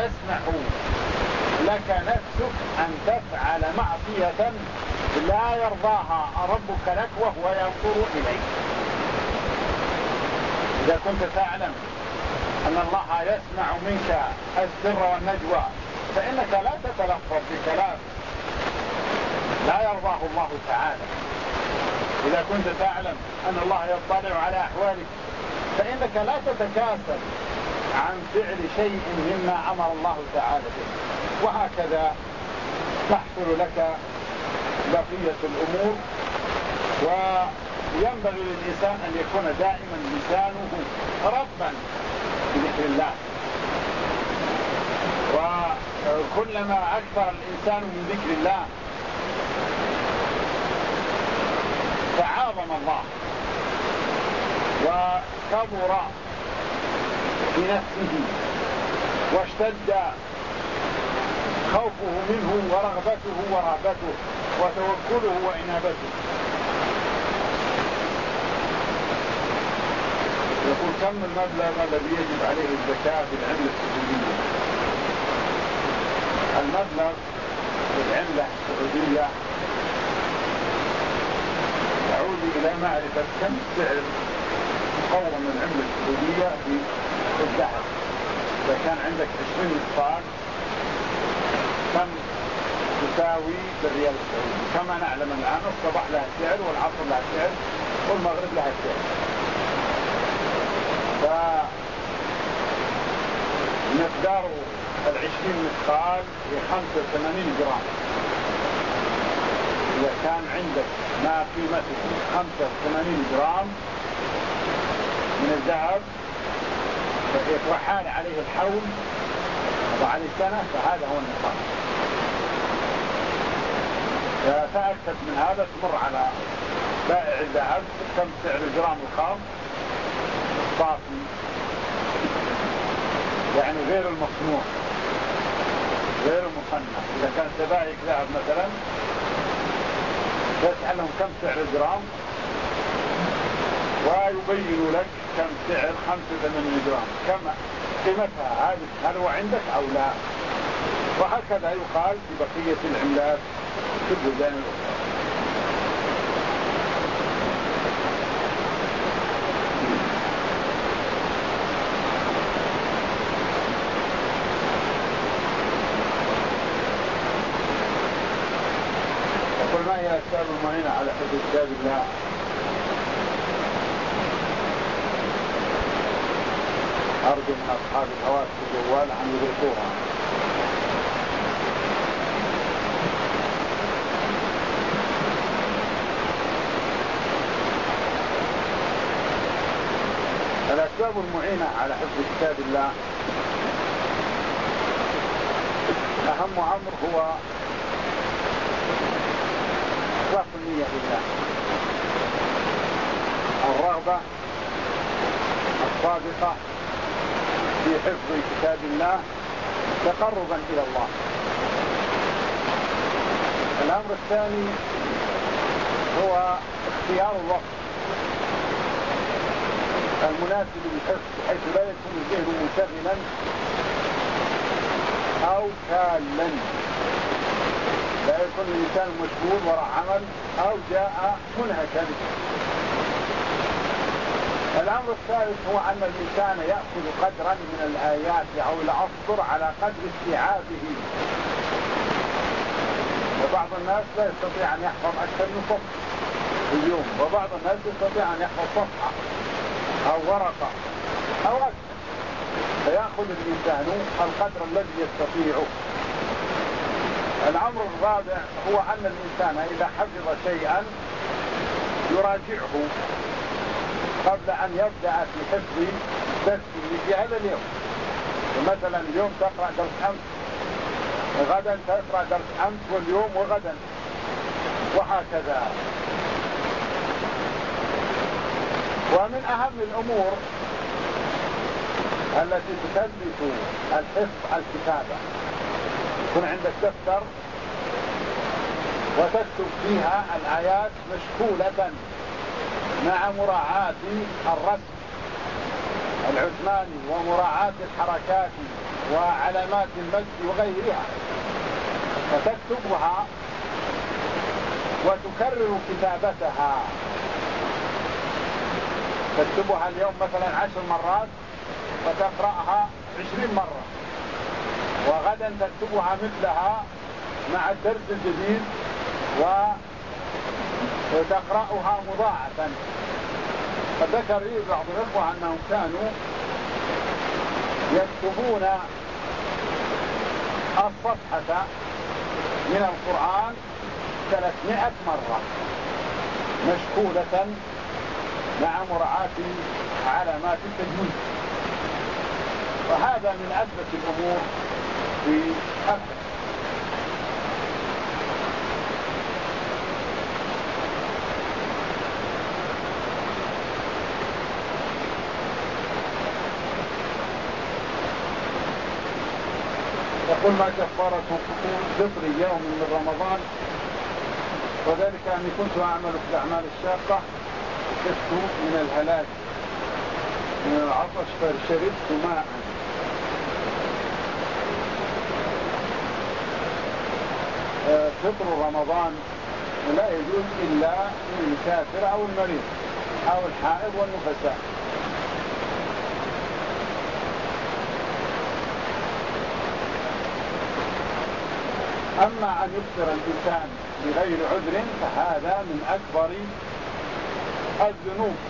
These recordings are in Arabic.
تسمح لك نفسك أن تفعل معصية لا يرضاها ربك لك وهو ينظر إليك. إذا كنت تعلم أن الله يسمع منك السر والنجوى فإنك لا تتلفظ بكلام لا يرضاه الله تعالى. إذا كنت تعلم أن الله يطلع على أحوالك فإنك لا تتكاسل عن فعل شيء مما أمر الله تعالى به. وهكذا تحصل لك بقية الأمور. وينبغي للإنسان أن يكون دائما لسانه رطبا بذكر الله. وكلما أكثر الإنسان من ذكر الله تعاظم الله وكبر في نفسه واشتد خوفه منه ورغبته ورهبته وتوكله وإنابته. يقول كم المبلغ الذي يجب عليه الزكاة في العملة السعودية؟ المبلغ في العملة السعودية يعود إلى معرفة كم سعر مقوم من العملة السعودية في الذهب. إذا كان عندك 20 مثقال كم تساوي بالريال السعودي؟ كما نعلم الآن الصباح لها سعر والعصر لها سعر والمغرب لها سعر. فمقدار 20 مثقال هي 85 جرام. إذا كان عندك ما قيمته 85 جرام من الذهب وحال عليه الحول وعليه سنة فهذا هو النصاب. فتأكد من هذا تمر على بائع الذهب كم سعر الجرام الخام صافي يعني غير المصنوع غير المصنع. إذا كان سبائك ذهب مثلا تسألهم كم سعر الجرام ويبين لك كم سعر 85 جرام كم قيمتها هذه هل هو عندك أو لا. وهكذا يقال في بقية العملات في البلدان الأخرى. يقول ما هي الأسباب المعينة على حفظ كتاب الله؟ أرجو من أصحاب الهواتف الجوال أن يدركوها. الأسباب المعينة على حفظ كتاب الله أهم أمر هو إخلاص النية لله، الرغبة الصادقة في حفظ كتاب الله تقربا إلى الله. الأمر الثاني هو اختيار الوقت المناسب للحفظ بحيث لا يكون الذهن منشغلا أو كالا، لا يكون الإنسان مشغول وراء عمل أو جاء منهكا. الأمر الثالث هو أن الإنسان يأخذ قدرا من الآيات أو الأسطر على قدر استيعابه. وبعض الناس لا يستطيع أن يحفظ أكثر من صفحة في اليوم، وبعض الناس يستطيع أن يحفظ صفحة أو ورقة أو أكثر، فيأخذ الإنسان القدر الذي يستطيعه. الأمر الرابع هو أن الإنسان إذا حفظ شيئا يراجعه قبل أن يبدأ في حفظ درسه في هذا اليوم. مثلا اليوم تقرأ درس أمس، غدا تقرأ درس أمس واليوم وغدا، وهكذا. ومن أهم الأمور التي تثبت الحفظ الكتابة، يكون عندك دفتر وتكتب فيها الآيات مشكولة مع مراعاة الرسم العثماني ومراعاة الحركات وعلامات المسجد وغيرها، فتكتبها وتكرر كتابتها، تكتبها اليوم مثلا 10 مرات وتقرأها 20 مرة، وغدا تكتبها مثلها مع الدرس الجديد وتقرأها مضاعفا. فذكر لي بعض الإخوة أنهم كانوا يكتبون الصفحة من القرآن 300 مرة مشكولة مع مراعاة علامات التجويد، وهذا من أثبت الأمور في الحفظ. يقول: ما كفارة فطر يوم من رمضان؟ وذلك أني كنت أعمل في الأعمال الشاقة، كنت من الهلاك من العطش فشربت ماء. فطر رمضان لا يجوز إلا للكافر أو المريض أو الحائض والنفساء. أما أن يفطر الإنسان بغير عذر فهذا من أكبر الذنوب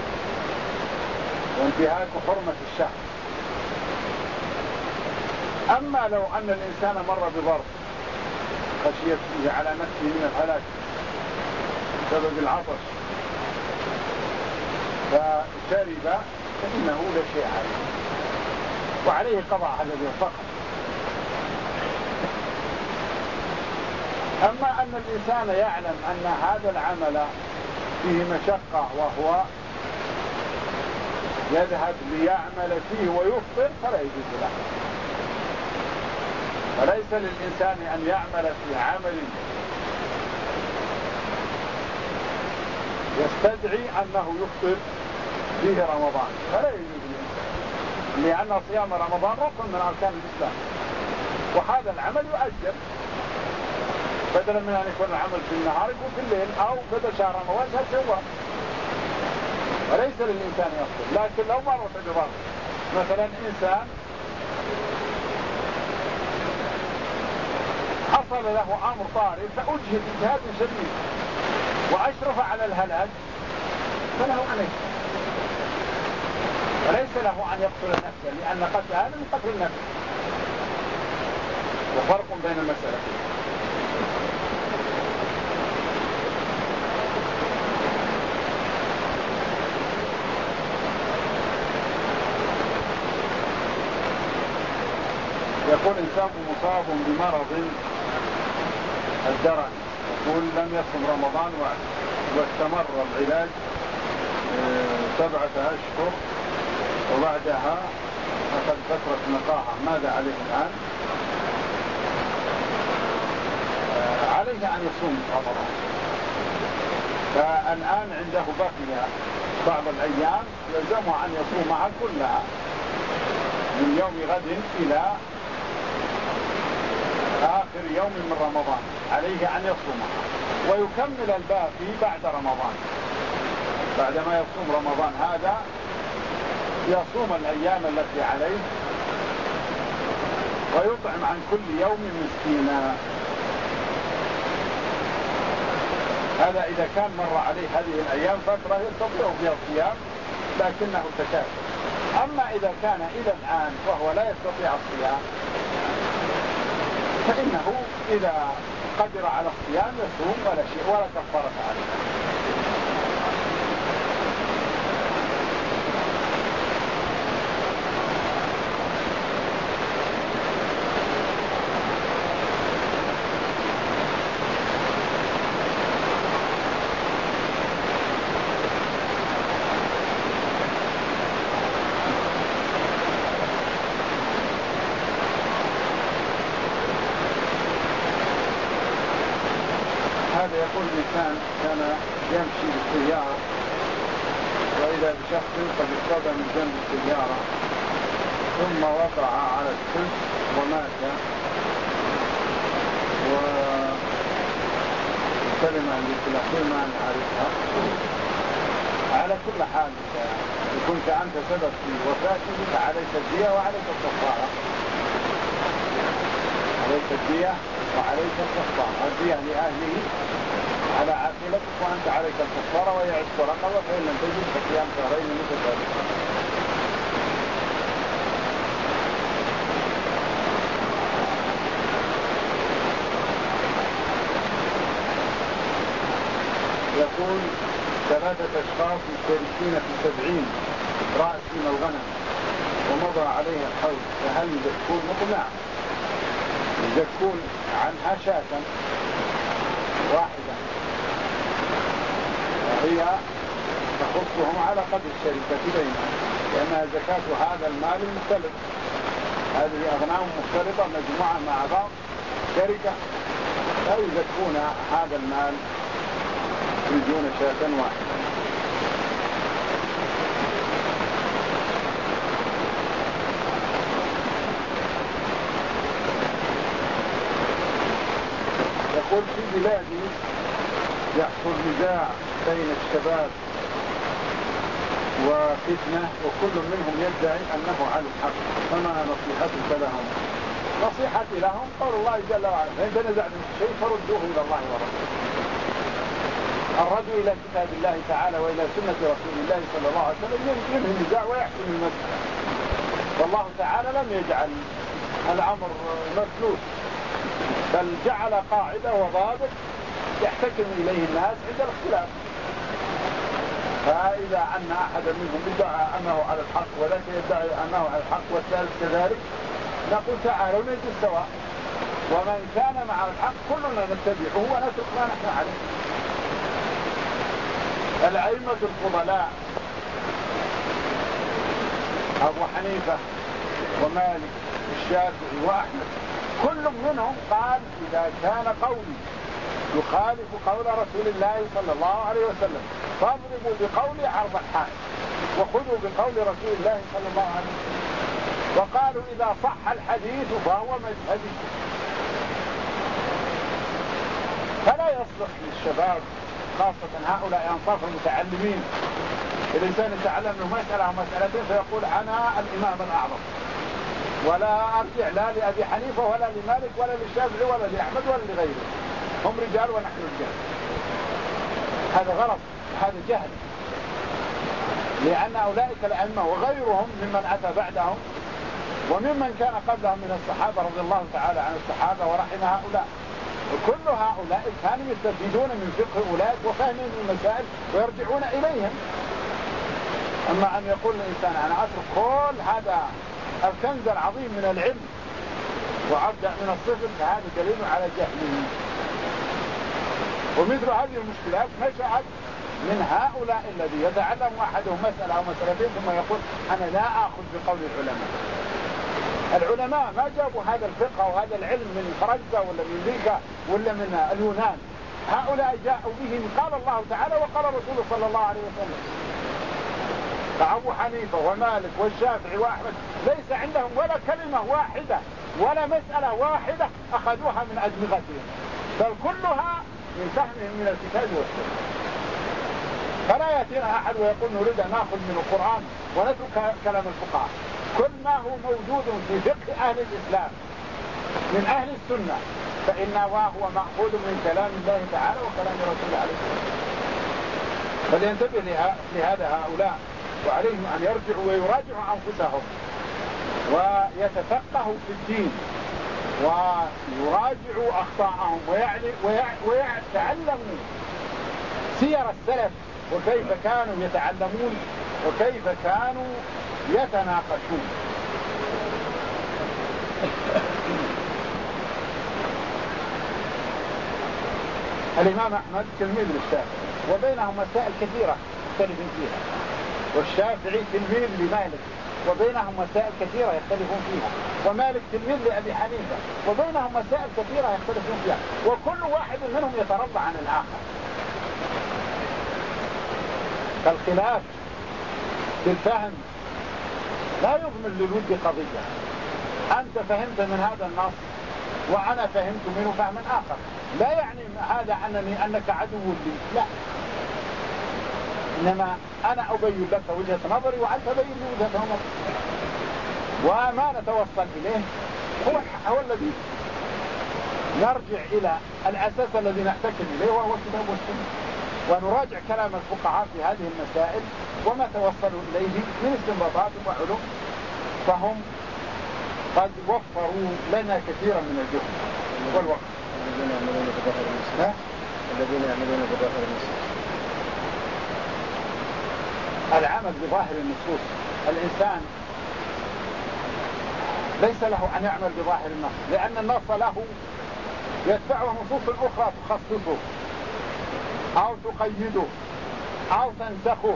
وانتهاك حرمة الشهر. أما لو أن الإنسان مر بظرف خشية فيه على نفسه من الهلاك بسبب العطش فشرب فإنه لا شيء عليه، وعليه قضاء هذا اليوم فقط. أما أن الإنسان يعلم أن هذا العمل فيه مشقة وهو يذهب ليعمل فيه ويفطر فلا يجوز له. فليس للإنسان أن يعمل في عمل يستدعي أنه يفطر فيه رمضان، فلا يجوز للإنسان، لأن صيام رمضان ركن من أركان الإسلام، وهذا العمل يؤجر بدلا من أن يكون العمل في النهار يكون في الليل، أو بدل شهر رمضان شهر شوال. وليس للإنسان يفطر. لكن لو مرت بظرف، مثلا إنسان حصل له أمر طارئ فأجهد اجهاد شديد وأشرف على الهلاك فله عليه، وليس له أن يقتل نفسه، لأن قتل هذا من قتل النفس، وفرق بين المسألتين. يقول: إنسان مصاب بمرض الدرن، يقول لم يصم رمضان واستمر العلاج 7 أشهر وبعدها أخذ فترة نقاهة، ماذا عليه الآن؟ عليه أن يصوم رمضان. فالآن عنده بقي بعض الأيام يلزمه أن يصومها كلها من يوم غد إلى آخر يوم من رمضان، عليه أن يصومها ويكمل الباقي بعد رمضان. بعدما يصوم رمضان هذا يصوم الأيام التي عليه ويطعم عن كل يوم مسكينا. هذا إذا كان مر عليه هذه الأيام فترة يستطيع فيها الصيام لكنه تكاسل. أما إذا كان إلى الآن وهو لا يستطيع الصيام فإنه إذا قدر على الصيام يصوم ولا شيء ولا كفارة عليه. يقول الإنسان كان يمشي بالسيارة وإذا بشخص قد اصطدم من جنب السيارة ثم وقع على السجن ومات وكلمة الأخير ما نعرفها. على كل حال إن كنت أنت سبب في وفاته فعليك الدية وعليك الكفارة. عليك الدية وعليك الكفارة. الدية لأهله على عائلتك وأنت عليك الكفارة ويعز رقبة، فإن لم تجد فصيام شهرين متتابعين. يقول 3 أشخاص مشتركين في 70 رأس من الغنم ومضى عليها الحول، فهل يزكون؟ نقول نعم، يزكون عنها شاة واحدة وهي تخصهم على قدر الشركة بينهم، لأنها زكاة هذا المال المختلط. هذه أغنام مختلطة مجموعة مع بعض شركة، لا يزكون هذا المال، يخرجون شاة واحدة. يقول في بلادي يحصل نزاع بين الشباب وفتنة وكل منهم يدعي أنه على الحق، فما نصيحتك لهم؟ نصيحتي لهم قول الله جل وعلا: فإن تنازعتم في شيء فردوه إلى الله ورسوله. الرد إلى كتاب الله تعالى وإلى سنة رسول الله صلى الله عليه وسلم ينهي النزاع ويحسم المسألة. والله تعالى لم يجعل الأمر مفلوس، بل جعل قاعدة وضابط يحتكم إليه الناس عند الاختلاف. فإذا أن أحدا منهم ادعى أنه على الحق وذاك يدعي أنه على الحق والثالث كذلك، نقول تعالوا نجلس سواء، ومن كان مع الحق كلنا نتبعه ونترك ما نحن عليه. الأئمة الفضلاء أبو حنيفة ومالك والشافعي وأحمد كل منهم قال: إذا كان قولي يخالف قول رسول الله صلى الله عليه وسلم فاضربوا بقولي عرض الحائط وخذوا بقول رسول الله صلى الله عليه وسلم. وقالوا: إذا صح الحديث فهو مذهبي. فلا يصلح للشباب خاصة هؤلاء أنصاف المتعلمين الإنسان يتعلم له مسألة أو مسألتين فيقول: أنا الإمام الأعظم، ولا أرجع لا لأبي حنيفة ولا لمالك ولا للشافعي ولا لأحمد ولا لغيره، هم رجال ونحن رجال. هذا غلط، هذا جهل، لأن أولئك الأئمة وغيرهم ممن أتى بعدهم وممن كان قبلهم من الصحابة رضي الله تعالى عن الصحابة ورحم هؤلاء، وكل هؤلاء كانوا يستفيدون من فقه أولئك وفهمهم المسائل ويرجعون إليهم. أما أن يقول الإنسان: أنا أترك كل هذا الكنز العظيم من العلم وأبدأ من الصفر، فهذا دليل على جهله. ومثل هذه المشكلات نشأت من هؤلاء الذي يتعلم أحدهم مسألة أو مسألتين ثم يقول: أنا لا أخذ بقول العلماء. العلماء ما جابوا هذا الفقه وهذا العلم من فرنسا ولا من أمريكا ولا من اليونان، هؤلاء جاءوا به قال الله تعالى وقال رسوله صلى الله عليه وسلم. فأبو حنيفة ومالك والشافعي وأحمد ليس عندهم ولا كلمة واحدة ولا مسألة واحدة أخذوها من أدمغتهم، بل كلها من فهمهم من الكتاب والسنة. فلا يأتينا أحد ويقول: نريد أن نأخذ من القرآن ونترك كلام الفقهاء. كل ما هو موجود في فقه أهل الإسلام من أهل السنة فهو مأخوذ من كلام الله تعالى وكلام رسوله عليه الصلاة والسلام. فلينتبه لهذا هؤلاء، وعليهم أن يرجعوا ويراجعوا أنفسهم ويتفقهوا في الدين ويراجعوا أخطاءهم ويتعلموا سير السلف وكيف كانوا يتعلمون وكيف كانوا يتناقشون. الإمام أحمد تلميذ للشافعي وبينهم مسائل كثيرة يختلفون فيها، والشافعي تلميذ لمالك وبينهم مسائل كثيرة يختلفون فيها، ومالك تلميذ لأبي حنيفة وبينهم مسائل كثيرة يختلفون فيها، وكل واحد منهم يترضى عن الآخر. فالخلاف في الفهم لا يضمن للود قضية. أنت فهمت من هذا النص وأنا فهمت منه فهما آخر، لا يعني هذا أنك عدو لي، لا، إنما أنا أبين لك وجهة نظري وأنت تبين لي وجهة نظري، وما نتوصل إليه هو الذي نرجع إلى الأساس الذي نحتكم إليه وهو الكتاب والسنة، ونراجع كلام الفقهاء في هذه المسائل وما توصلوا إليه من استنباطات وعلوم، فهم قد وفروا لنا كثيرا من الجهد والوقت. الذين يعملون بظاهر النصوص. العمل بظاهر النصوص، الإنسان ليس له أن يعمل بظاهر النص، لأن النص له يتبعه نصوص أخرى تخصصه أو تقيده أو تنسخه،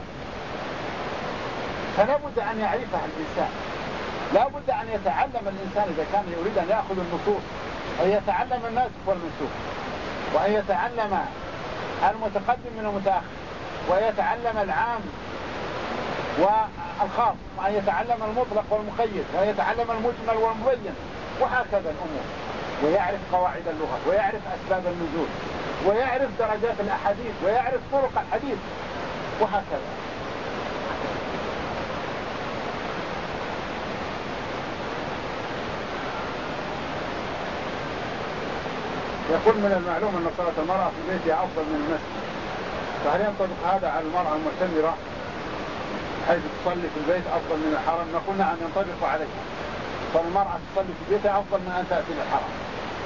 فلا بد أن يعرفها الإنسان، لا بد أن يتعلم الإنسان إذا كان يريد أن يأخذ النصوص، أن يتعلم الناسخ والمنسوخ، وأن يتعلم المتقدم من المتأخر، ويتعلم العام والخاص، وأن يتعلم المطلق والمقيد، وأن يتعلم المجمل والمبين، وهكذا الأمور، ويعرف قواعد اللغة، ويعرف أسباب النزول، ويعرف درجات الأحاديث، ويعرف طرق الحديث، وهكذا. يقول من المعلوم أن صلاة المرأة في بيتها أفضل من المسجد، فهل ينطبق هذا على المرأة المعتمرة حيث تصلي في البيت أفضل من الحرم؟ نقول نعم ينطبق عليها، فالمرأة تصلي في بيتها أفضل من أن تأتي للحرم.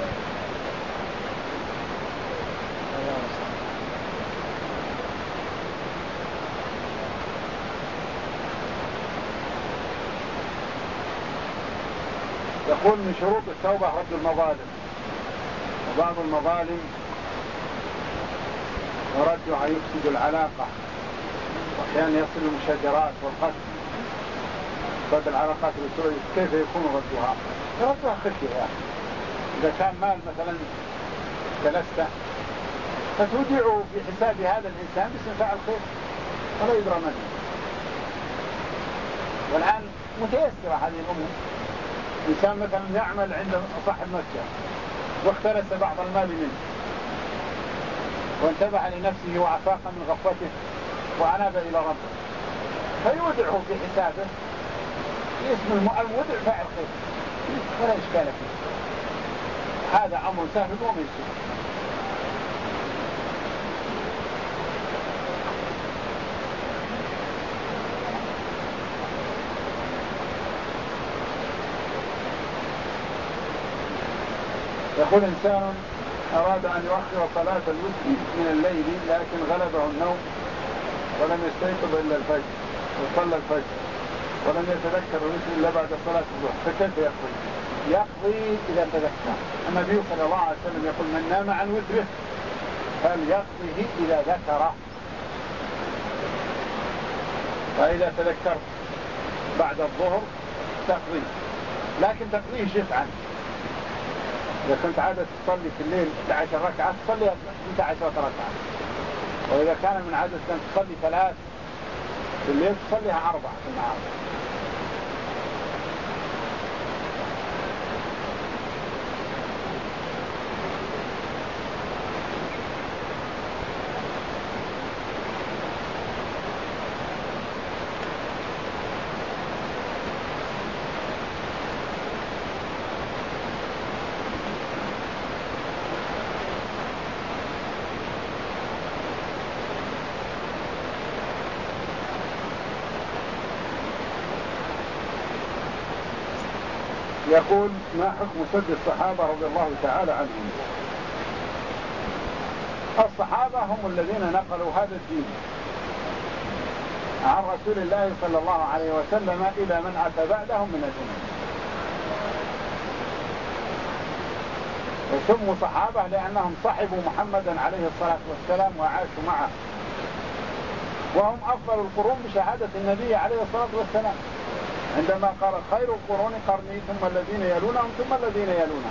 يقول من شروط التوبة رد المظالم، وبعض المظالم وردها يفسد العلاقة، وأحيانا يصل المشاجرات والقتل، رد العلاقات الأسرية كيف يكون ردها؟ ردها خشية يا أخي، إذا كان مال مثلا جلسته فتودعه في حساب هذا الإنسان باسم فاعل خير ولا يدرى منه. والآن متيسرة هذه الأمور، إنسان مثلا يعمل عند صاحب مسجد واختلس بعض المال منه وانتبه لنفسه وعفاق من غفوته وأناب إلى ربه، فيودعه في حسابه باسم المودع فاعل خير ولا إشكال فيه، هذا أمر سهل وميسر. يقول إنسان أراد أن يؤخر صلاة الوتر من الليل لكن غلبه النوم ولم يستيقظ إلا الفجر وصلى الفجر ولم يتذكر الوتر إلا بعد صلاة الظهر، فكيف يقضي؟ يقضي إذا تذكر. النبي صلى الله عليه وسلم يقول من نام عن وتره فليقضيه إذا ذكره، فإذا تذكرت بعد الظهر تقضي، لكن تقضيه شفعا. إذا كنت عادة تصلي في الليل 11 ركعة تصلي 12 ركعة، وإذا كان من عادة أن تصلي 3 في الليل تصليها 4 في النهار. يقول ما حكم سب الصحابة رضي الله تعالى عنهم؟ الصحابة هم الذين نقلوا هذا الدين عن رسول الله صلى الله عليه وسلم إلى من أتى بعدهم من الأمم، وسموا صحابة لأنهم صحبوا محمدا عليه الصلاة والسلام وعاشوا معه، وهم أفضل القرون بشهادة النبي عليه الصلاة والسلام عندما قال خير القرون قرني ثم الذين يلونهم ثم الذين يلونهم.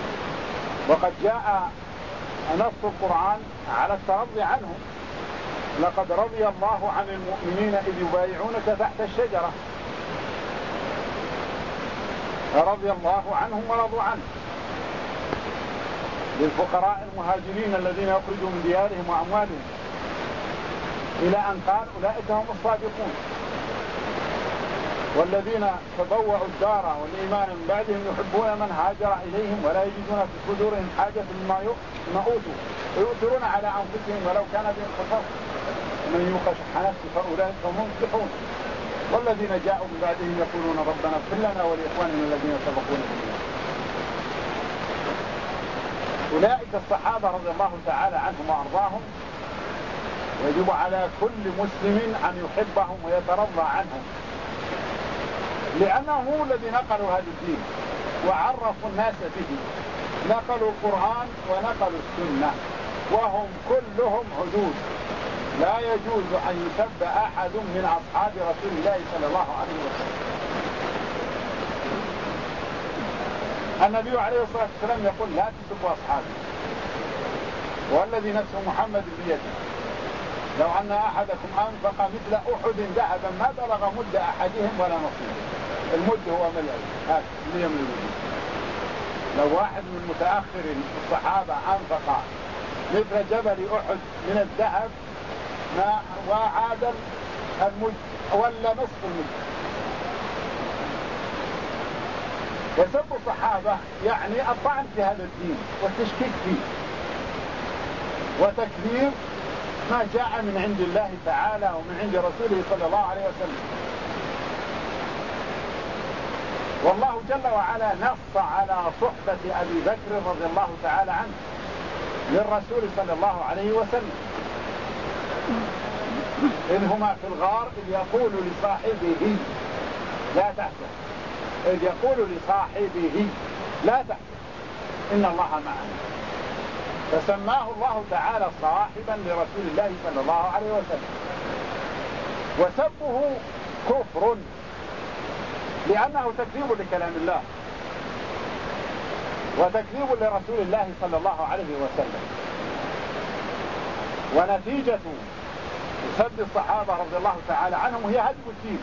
وقد جاء نص القرآن على الترضي عنهم لقد رضي الله عن المؤمنين إذ يبايعونك تحت الشجرة، رضي الله عنهم ورضوا عنه. للفقراء المهاجرين الذين يخرجوا من ديارهم وأموالهم إلى أن قال أولئك هم الصادقون. والذين تبوأوا الدار والإيمان من بعدهم يحبون من هاجر إليهم ولا يجدون في صدورهم حاجة مما أوتوا ويؤثرون على أنفسهم ولو كان بهم خصاصة ومن يوق شح نفسه فأولئك هم المفلحون. والذين جاءوا من بعدهم يقولون ربنا اغفر لنا ولإخواننا الذين سبقونا بالإيمان. أولئك الصحابة رضي الله تعالى عنهم وأرضاهم يجب على كل مسلم أن يحبهم ويترضى عنهم، لأنهم هم الذين نقلوا هذا الدين وعرفوا الناس به، نقلوا القرآن ونقلوا السنة، وهم كلهم حدود. لا يجوز أن يسب أحد من أصحاب رسول الله صلى الله عليه وسلم. النبي عليه الصلاة والسلام يقول لا تسبوا أصحابي، والذي نفس محمد بيده لو أن أحدكم أنفق مثل أحد ذهبا ما بلغ مد أحدهم ولا نصيبه. المد هو ملء لو واحد من متأخر الصحابة أنفق مثل جبل أحد من الذهب ما وعادل المد ولا نصف المد. وسب الصحابة يعني الطعن في هذا الدين والتشكيك فيه وتكذيب ما جاء من عند الله تعالى ومن عند رسوله صلى الله عليه وسلم. والله جل وعلا نص على صحبة أبي بكر رضي الله تعالى عنه للرسول صلى الله عليه وسلم، إذ هما في الغار إذ يقول لصاحبه لا تحزن، إذ يقول لصاحبه لا تحزن إن الله معنا، فسماه الله تعالى صاحبا لرسول الله صلى الله عليه وسلم. وسبه كفر لأنه تكذيب لكلام الله وتكذيب لرسول الله صلى الله عليه وسلم. ونتيجة سب الصحابة رضي الله تعالى عنهم هي هدم الدين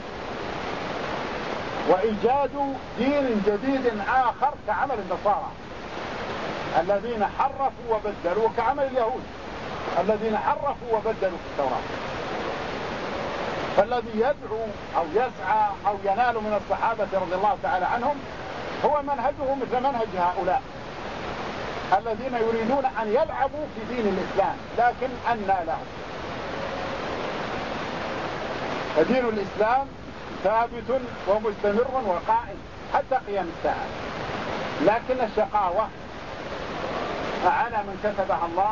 وإيجاد دين جديد آخر كعمل النصارى الذين حرفوا وبدلوا، كعمل اليهود الذين حرفوا وبدلوا في التوراة. فالذي يدعو أو يسعى أو ينال من الصحابة رضي الله تعالى عنهم هو منهجه مثل منهج هؤلاء الذين يريدون أن يلعبوا في دين الإسلام، لكن أنى لهم. فدين الإسلام ثابت ومستمر وقائم حتى قيام الساعة، لكن الشقاوة على من كتبها الله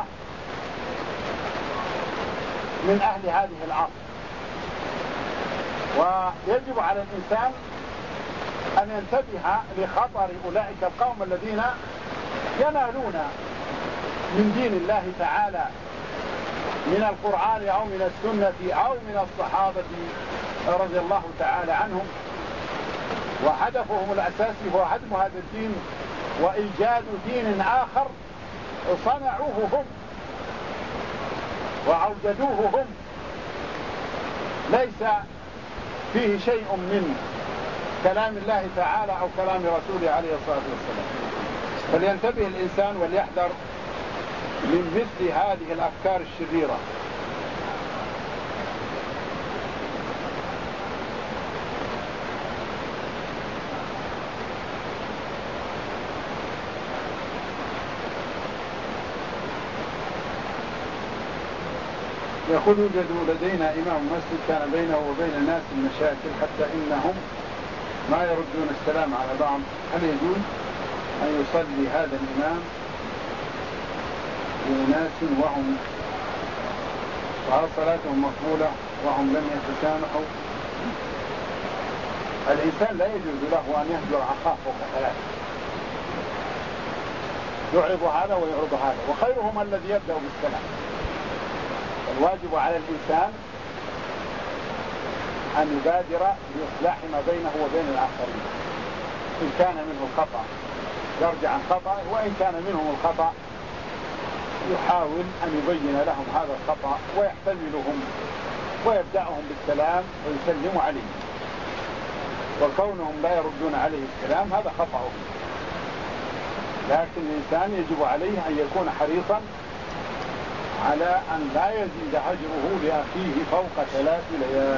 من أهل هذه الأرض. ويجب على الإنسان أن ينتبه لخطر أولئك القوم الذين ينالون من دين الله تعالى من القرآن أو من السنة أو من الصحابة رضي الله تعالى عنهم، وهدفهم الأساسي هو هدم هذا الدين وإيجاد دين آخر صنعوه هم وأوجدوه هم، ليس فيه شيء من كلام الله تعالى أو كلام رسوله عليه الصلاة والسلام. فلينتبه الإنسان وليحذر من مثل هذه الأفكار الشريرة. يقول يوجد لدينا إمام مسجد كان بينه وبين الناس المشاكل حتى إنهم ما يردون السلام على بعض، هل يجوز أن يصلي هذا الإمام لناس وهل صلاتهم مقبولة وهم لم يتسامحوا؟ الإنسان لا يجوز له أن يهجر أخاه فوق ثلاثة، يعرض هذا ويعرض هذا، وخيرهم الذي يبدأ بالسلام. الواجب على الإنسان أن يبادر بإصلاح ما بينه وبين الآخرين، إن كان منه الخطأ يرجع عن خطأه، وإن كان منهم الخطأ يحاول أن يبين لهم هذا الخطأ ويحتملهم ويبدأهم بالسلام ويسلم عليه، وكونهم لا يردون عليه السلام هذا خطأهم. لكن الإنسان يجب عليه أن يكون حريصا على أن لا يزيد هجره لأخيه فوق 3 ليال.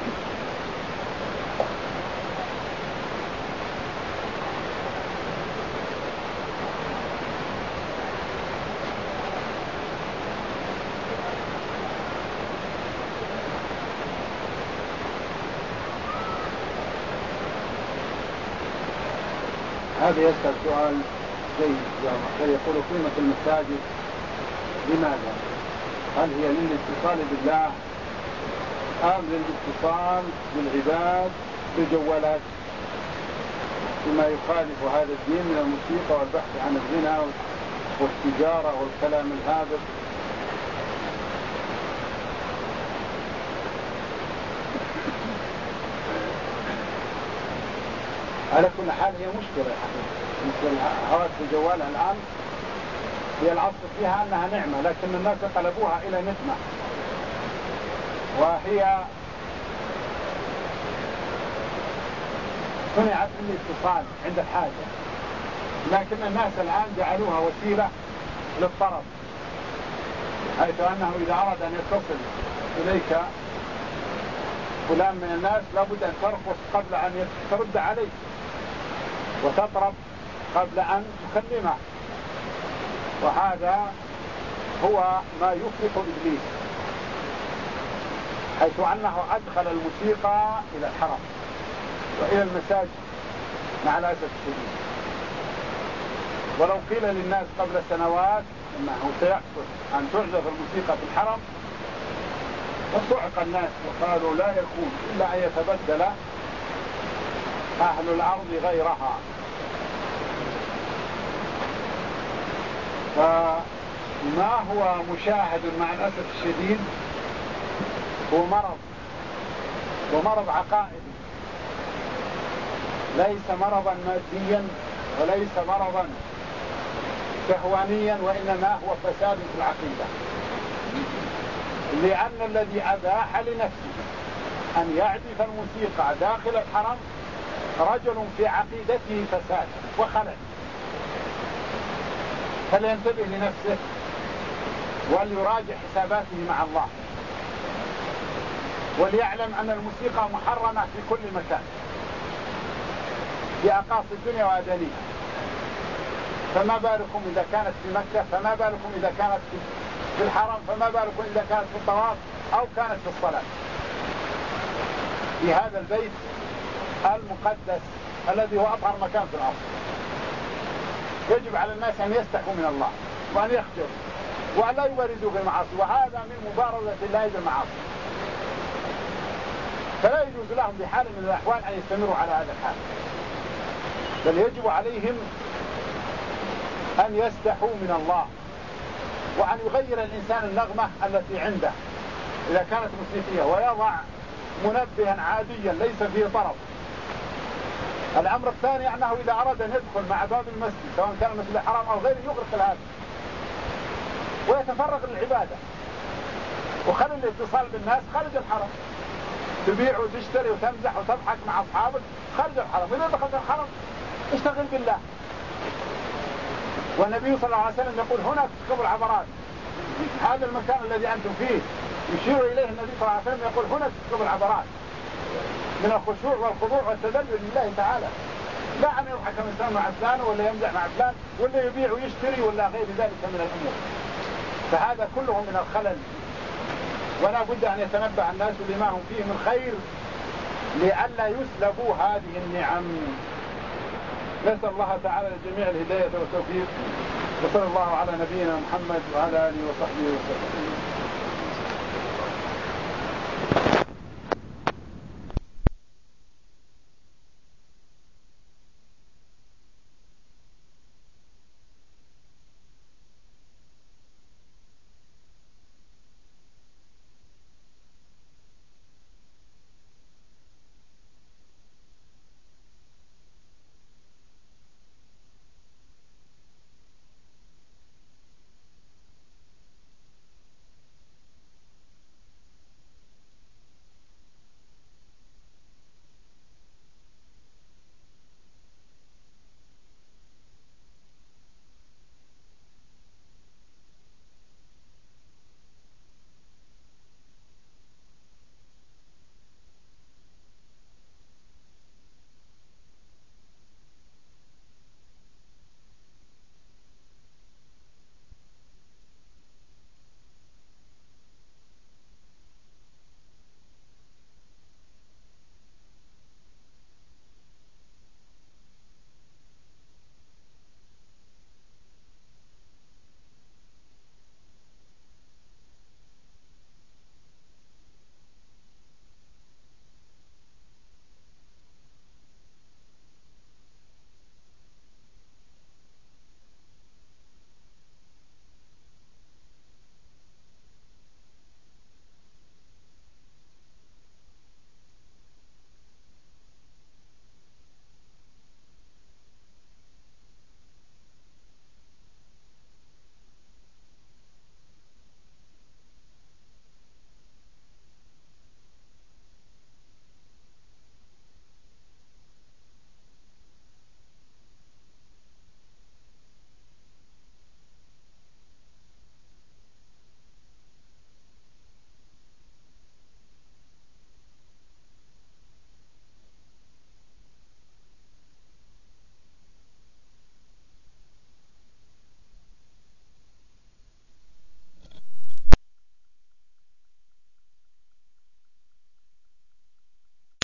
هذا يسأل سؤال جيد يقول قيمة المساجد لماذا؟ هل هي للاتصال بالله أم للاتصال بالعباد بالجوالات بما يخالف هذا الدين من الموسيقى والبحث عن الغنى والتجارة والكلام الهابط؟ على كل حال هي مشكلة مثل هواتف الجوال الآن هي العصر فيها أنها نعمة، لكن الناس قلبوها إلى نقمة، وهي صنعت للاتصال عند الحاجة، لكن الناس الآن جعلوها وسيلة للطرف، حيث أنه إذا أراد أن يتصل إليك فلان من الناس لابد أن ترقص قبل أن ترد عليه، وتطرب قبل أن تكلمه، وهذا هو ما يفلح إبليس، حيث أنه أدخل الموسيقى إلى الحرم وإلى المساجد مع الأسف الشديد. ولو قيل للناس قبل سنوات أنه سيحصل أن تعزف الموسيقى في الحرم فصعق الناس وقالوا لا يكون إلا أن يتبدل أهل الأرض غيرها. فما هو مشاهد مع الأسف الشديد هو مرض عقائدي، ليس مرضا ماديا وليس مرضا شهوانيا، وإنما هو فساد في العقيدة، لأن الذي أباح لنفسه أن يعزف الموسيقى داخل الحرم رجل في عقيدته فساد وخلل، فلينتبه لنفسه وليراجع حساباته مع الله، وليعلم أن الموسيقى محرمة في كل مكان في أقاصي الدنيا وأدانيها، فما بالكم إذا كانت في مكة، فما بالكم إذا كانت في الحرم، فما بالكم إذا كانت في الطواف أو كانت في الصلاة في هذا البيت المقدس الذي هو أطهر مكان في الأرض. يجب على الناس أن يستحوا من الله وأن يخجلوا وأن لا يبردوا بالمعاصي، وهذا من مبارزة الله بالمعاصي، فلا يجوز لهم بحال من الأحوال أن يستمروا على هذا الحال، بل يجب عليهم أن يستحوا من الله، وأن يغير الإنسان النغمة التي عنده إذا كانت موسيقية، ويضع منبها عاديا ليس فيه طرف. الأمر الثاني أنه إذا أراد أن يدخل مع باب المسجد سواء كان مثل الحرام أو غيره يغرق الهاتف ويتفرغ للعبادة، وخلي الاتصال بالناس خارج الحرم، تبيع وتشتري وتمزح وتضحك مع أصحابك خارج الحرم. إذا دخلت الحرم اشتغل بالله. والنبي صلى الله عليه وسلم يقول هنا تسكب العبرات، هذا المكان الذي أنتم فيه يشير إليه النبي صلى الله عليه وسلم، يقول هنا تسكب العبرات من الخشوع والخضوع والتذلل لله تعالى، لا أن يضحك الإنسان مع فلان ولا يمزح مع فلان ولا يبيع ويشتري ولا غير ذلك من الأمور، فهذا كله من الخلل، ولا بد أن يتنبه الناس لما هم فيه من خير لئلا يسلبوا هذه النعم. نسأل الله تعالى للجميع الهداية والتوفيق، وصلى الله على نبينا محمد وعلى آله وصحبه وسلم.